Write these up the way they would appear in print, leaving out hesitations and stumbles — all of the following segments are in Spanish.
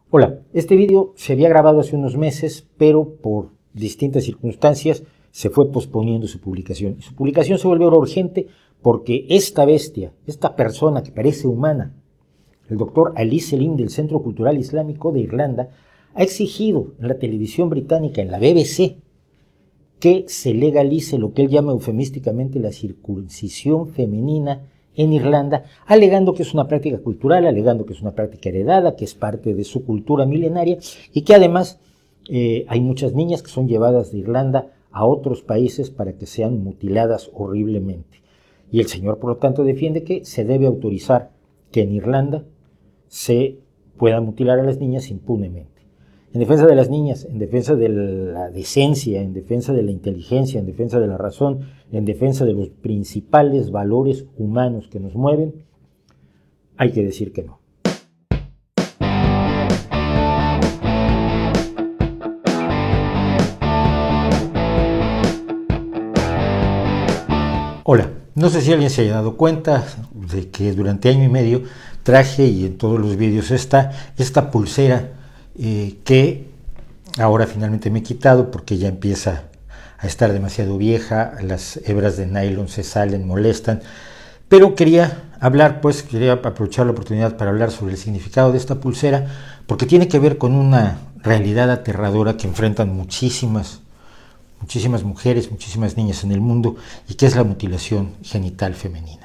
Hola, este vídeo se había grabado hace unos meses, pero por distintas circunstancias se fue posponiendo su publicación. Y su publicación se volvió ahora urgente porque esta bestia, esta persona que parece humana, el doctor Ali Selim del Centro Cultural Islámico de Irlanda, ha exigido en la televisión británica, en la BBC, que se legalice lo que él llama eufemísticamente la circuncisión femenina en Irlanda, alegando que es una práctica cultural, alegando que es una práctica heredada, que es parte de su cultura milenaria y que además hay muchas niñas que son llevadas de Irlanda a otros países para que sean mutiladas horriblemente. Y el señor, por lo tanto, defiende que se debe autorizar que en Irlanda se pueda mutilar a las niñas impunemente. En defensa de las niñas, en defensa de la decencia, en defensa de la inteligencia, en defensa de la razón, en defensa de los principales valores humanos que nos mueven, hay que decir que no. Hola, no sé si alguien se haya dado cuenta de que durante año y medio traje, y en todos los vídeos está, esta pulsera que ahora finalmente me he quitado porque ya empieza a estar demasiado vieja, las hebras de nylon se salen, molestan, pero quería aprovechar la oportunidad para hablar sobre el significado de esta pulsera, porque tiene que ver con una realidad aterradora que enfrentan muchísimas mujeres, muchísimas niñas en el mundo, y que es la mutilación genital femenina.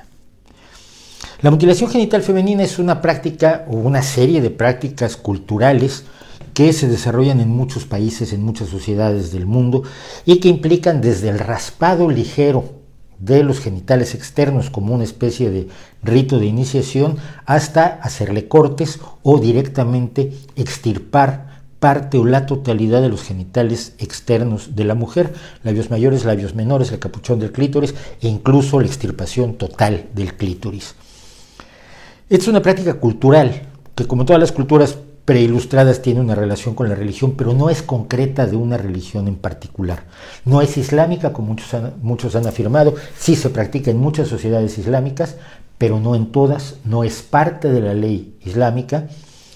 La mutilación genital femenina es una práctica o una serie de prácticas culturales que se desarrollan en muchos países, en muchas sociedades del mundo, y que implican desde el raspado ligero de los genitales externos como una especie de rito de iniciación, hasta hacerle cortes o directamente extirpar parte o la totalidad de los genitales externos de la mujer, labios mayores, labios menores, el capuchón del clítoris e incluso la extirpación total del clítoris. Es una práctica cultural que, como todas las culturas preilustradas, tiene una relación con la religión, pero no es concreta de una religión en particular. No es islámica, como muchos han afirmado. Sí se practica en muchas sociedades islámicas, pero no en todas. No es parte de la ley islámica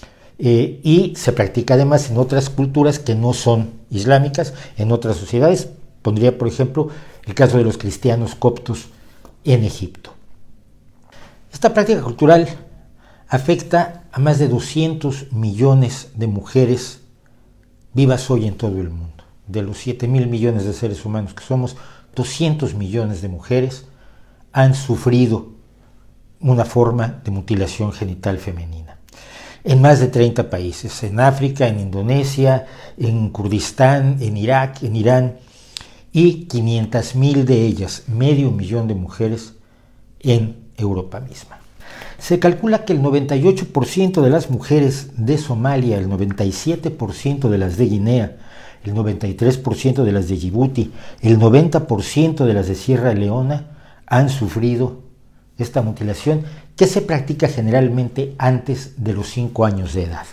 y se practica además en otras culturas que no son islámicas, en otras sociedades. Pondría, por ejemplo, el caso de los cristianos coptos en Egipto. Esta práctica cultural afecta a más de 200 millones de mujeres vivas hoy en todo el mundo. De los 7.000 millones de seres humanos que somos, 200 millones de mujeres han sufrido una forma de mutilación genital femenina. En más de 30 países, en África, en Indonesia, en Kurdistán, en Irak, en Irán, y 500.000 de ellas, medio millón de mujeres, en Europa misma. Se calcula que el 98% de las mujeres de Somalia, el 97% de las de Guinea, el 93% de las de Djibouti, el 90% de las de Sierra Leona han sufrido esta mutilación, que se practica generalmente antes de los 5 años de edad.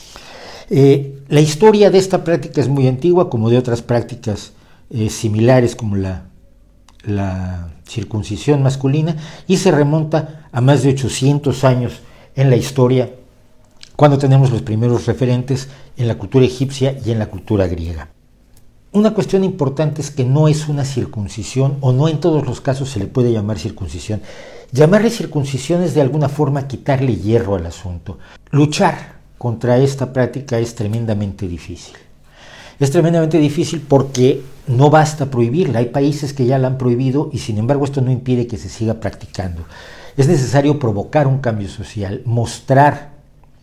La historia de esta práctica es muy antigua, como de otras prácticas similares como la circuncisión masculina, y se remonta a más de 800 años en la historia, cuando tenemos los primeros referentes en la cultura egipcia y en la cultura griega. Una cuestión importante es que no es una circuncisión, o no en todos los casos se le puede llamar circuncisión. Llamarle circuncisión es de alguna forma quitarle hierro al asunto. Luchar contra esta práctica es tremendamente difícil. Es tremendamente difícil porque no basta prohibirla. Hay países que ya la han prohibido y sin embargo esto no impide que se siga practicando. Es necesario provocar un cambio social, mostrar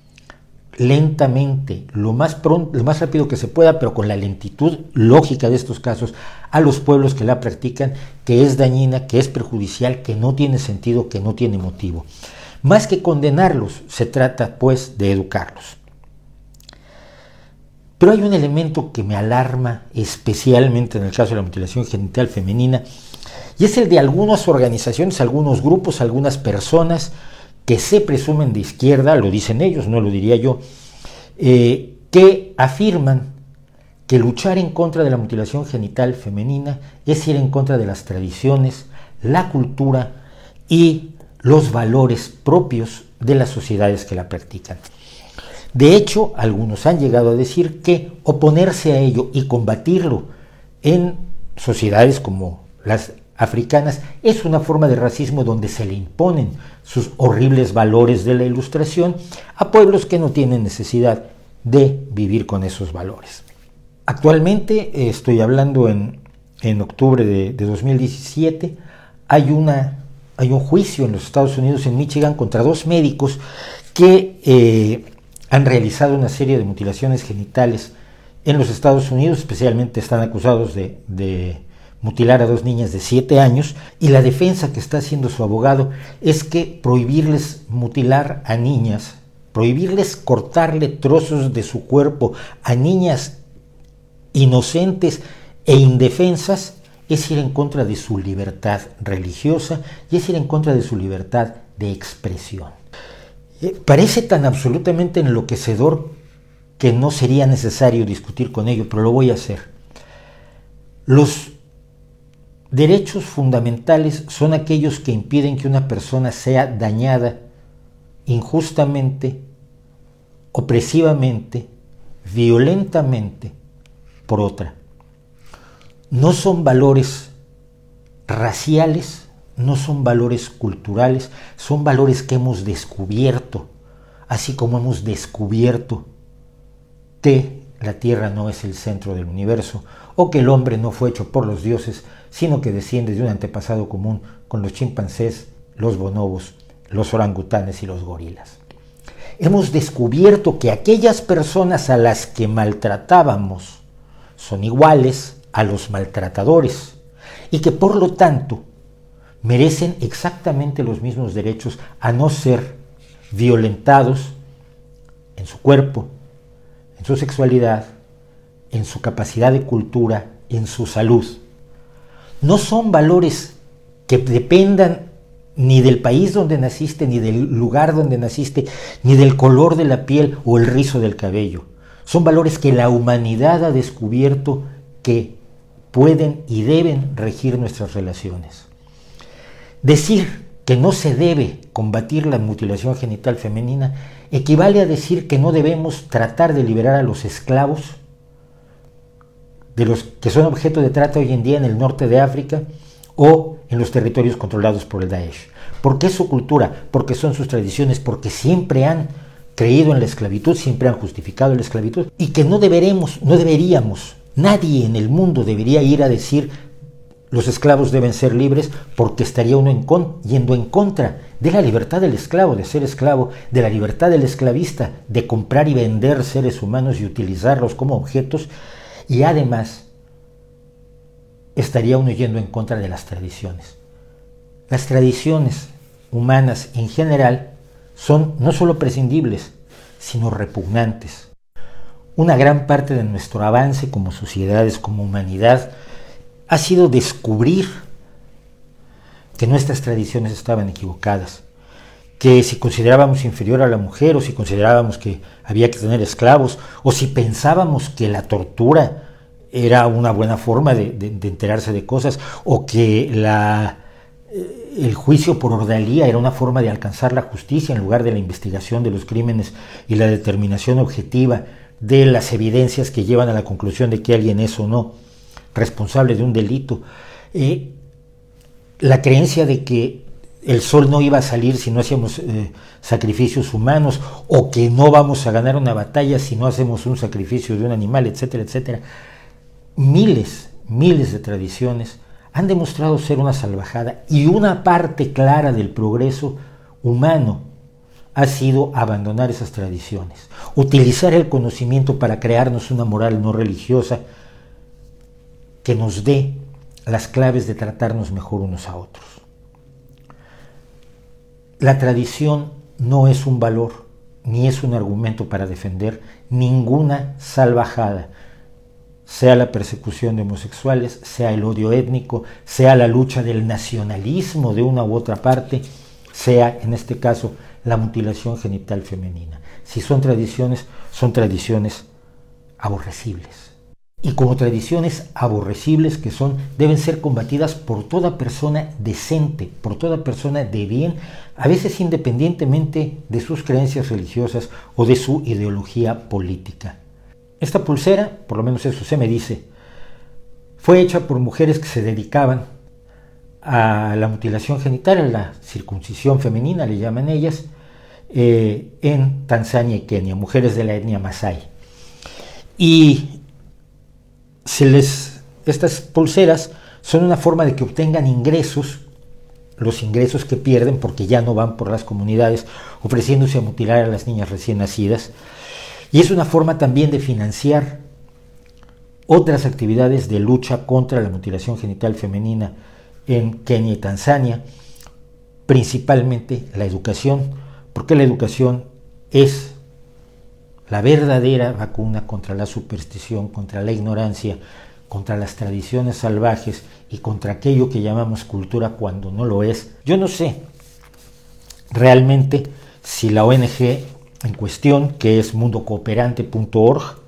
lentamente, lo más rápido que se pueda, pero con la lentitud lógica de estos casos, a los pueblos que la practican, que es dañina, que es perjudicial, que no tiene sentido, que no tiene motivo. Más que condenarlos, se trata pues de educarlos. Pero hay un elemento que me alarma especialmente en el caso de la mutilación genital femenina, y es el de algunas organizaciones, algunos grupos, algunas personas que se presumen de izquierda, lo dicen ellos, no lo diría yo, que afirman que luchar en contra de la mutilación genital femenina es ir en contra de las tradiciones, la cultura y los valores propios de las sociedades que la practican. De hecho, algunos han llegado a decir que oponerse a ello y combatirlo en sociedades como las africanas es una forma de racismo donde se le imponen sus horribles valores de la Ilustración a pueblos que no tienen necesidad de vivir con esos valores. Actualmente, estoy hablando en octubre de 2017, hay un juicio en los Estados Unidos, en Michigan, contra 2 médicos que han realizado una serie de mutilaciones genitales en los Estados Unidos. Especialmente están acusados de mutilar a 2 niñas de 7 años, y la defensa que está haciendo su abogado es que prohibirles mutilar a niñas, prohibirles cortarle trozos de su cuerpo a niñas inocentes e indefensas, es ir en contra de su libertad religiosa y es ir en contra de su libertad de expresión. Parece tan absolutamente enloquecedor que no sería necesario discutir con ello, pero lo voy a hacer. Los derechos fundamentales son aquellos que impiden que una persona sea dañada injustamente, opresivamente, violentamente por otra. No son valores raciales, no son valores culturales, son valores que hemos descubierto, así como hemos descubierto que la Tierra no es el centro del universo, o que el hombre no fue hecho por los dioses, sino que desciende de un antepasado común con los chimpancés, los bonobos, los orangutanes y los gorilas. Hemos descubierto que aquellas personas a las que maltratábamos son iguales a los maltratadores y que por lo tanto merecen exactamente los mismos derechos a no ser violentados en su cuerpo, en su sexualidad, en su capacidad de cultura, en su salud. No son valores que dependan ni del país donde naciste, ni del lugar donde naciste, ni del color de la piel o el rizo del cabello. Son valores que la humanidad ha descubierto que pueden y deben regir nuestras relaciones. Decir que no se debe combatir la mutilación genital femenina equivale a decir que no debemos tratar de liberar a los esclavos, de los que son objeto de trata hoy en día en el norte de África o en los territorios controlados por el Daesh. Porque es su cultura, porque son sus tradiciones, porque siempre han creído en la esclavitud, siempre han justificado la esclavitud, y que no deberíamos, nadie en el mundo debería ir a decir los esclavos deben ser libres, porque estaría uno yendo en contra de la libertad del esclavo, de ser esclavo, de la libertad del esclavista, de comprar y vender seres humanos y utilizarlos como objetos, y además estaría uno yendo en contra de las tradiciones. Las tradiciones humanas en general son no solo prescindibles, sino repugnantes. Una gran parte de nuestro avance como sociedades, como humanidad, ha sido descubrir que nuestras tradiciones estaban equivocadas, que si considerábamos inferior a la mujer, o si considerábamos que había que tener esclavos, o si pensábamos que la tortura era una buena forma de enterarse de cosas, o que el juicio por ordalía era una forma de alcanzar la justicia en lugar de la investigación de los crímenes y la determinación objetiva de las evidencias que llevan a la conclusión de que alguien es o no responsable de un delito. La creencia de que el sol no iba a salir si no hacíamos sacrificios humanos, o que no vamos a ganar una batalla si no hacemos un sacrificio de un animal, etcétera, etcétera. Miles de tradiciones han demostrado ser una salvajada, y una parte clara del progreso humano ha sido abandonar esas tradiciones, utilizar el conocimiento para crearnos una moral no religiosa que nos dé las claves de tratarnos mejor unos a otros. La tradición no es un valor, ni es un argumento para defender ninguna salvajada, sea la persecución de homosexuales, sea el odio étnico, sea la lucha del nacionalismo de una u otra parte, sea, en este caso, la mutilación genital femenina. Si son tradiciones aborrecibles. y como tradiciones aborrecibles que deben ser combatidas por toda persona decente, por toda persona de bien, a veces independientemente de sus creencias religiosas o de su ideología política. Esta pulsera, por lo menos eso se me dice, fue hecha por mujeres que se dedicaban a la mutilación genital, a la circuncisión femenina, le llaman ellas, en Tanzania y Kenia, mujeres de la etnia Masái. Y estas pulseras son una forma de que obtengan ingresos, los ingresos que pierden porque ya no van por las comunidades ofreciéndose a mutilar a las niñas recién nacidas, y es una forma también de financiar otras actividades de lucha contra la mutilación genital femenina en Kenia y Tanzania, principalmente la educación, porque la educación es la verdadera vacuna contra la superstición, contra la ignorancia, contra las tradiciones salvajes y contra aquello que llamamos cultura cuando no lo es. Yo no sé realmente si la ONG en cuestión, que es mundocooperante.org,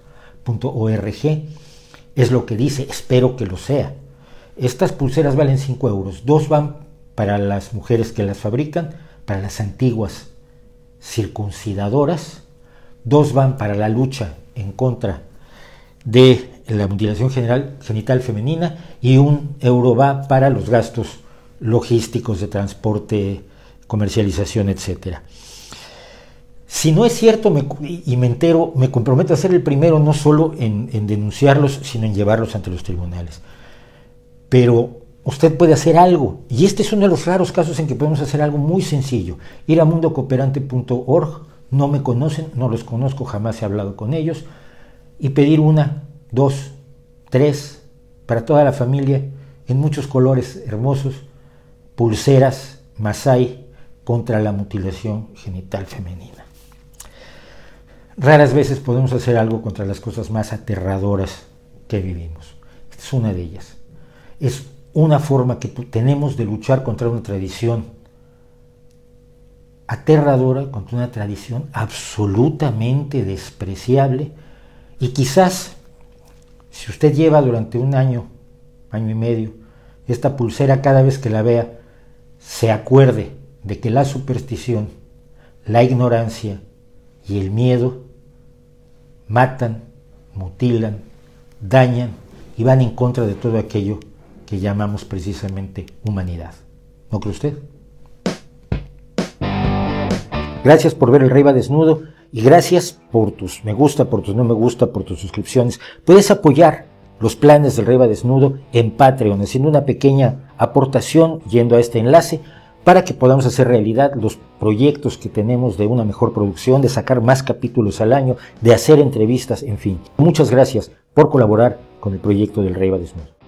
es lo que dice, espero que lo sea. Estas pulseras valen 5 euros, 2 van para las mujeres que las fabrican, para las antiguas circuncidadoras, 2 van para la lucha en contra de la mutilación genital femenina y 1 euro va para los gastos logísticos de transporte, comercialización, etc. Si no es cierto y me entero, me comprometo a ser el primero no solo en denunciarlos, sino en llevarlos ante los tribunales. Pero usted puede hacer algo, y este es uno de los raros casos en que podemos hacer algo muy sencillo. Ir a mundocooperante.org, no me conocen, no los conozco, jamás he hablado con ellos, y pedir 1, 2, 3, para toda la familia, en muchos colores hermosos, pulseras Masái contra la mutilación genital femenina. Raras veces podemos hacer algo contra las cosas más aterradoras que vivimos. Esta es una de ellas. Es una forma que tenemos de luchar contra una tradición aterradora, contra una tradición absolutamente despreciable, y quizás si usted lleva durante 1 año, año y medio, esta pulsera, cada vez que la vea, se acuerde de que la superstición, la ignorancia y el miedo matan, mutilan, dañan y van en contra de todo aquello que llamamos precisamente humanidad. ¿No cree usted? Gracias por ver El Rey va desnudo y gracias por tus me gusta, por tus no me gusta, por tus suscripciones. Puedes apoyar los planes del Rey va desnudo en Patreon, haciendo una pequeña aportación yendo a este enlace para que podamos hacer realidad los proyectos que tenemos de una mejor producción, de sacar más capítulos al año, de hacer entrevistas, en fin. Muchas gracias por colaborar con el proyecto del Rey va desnudo.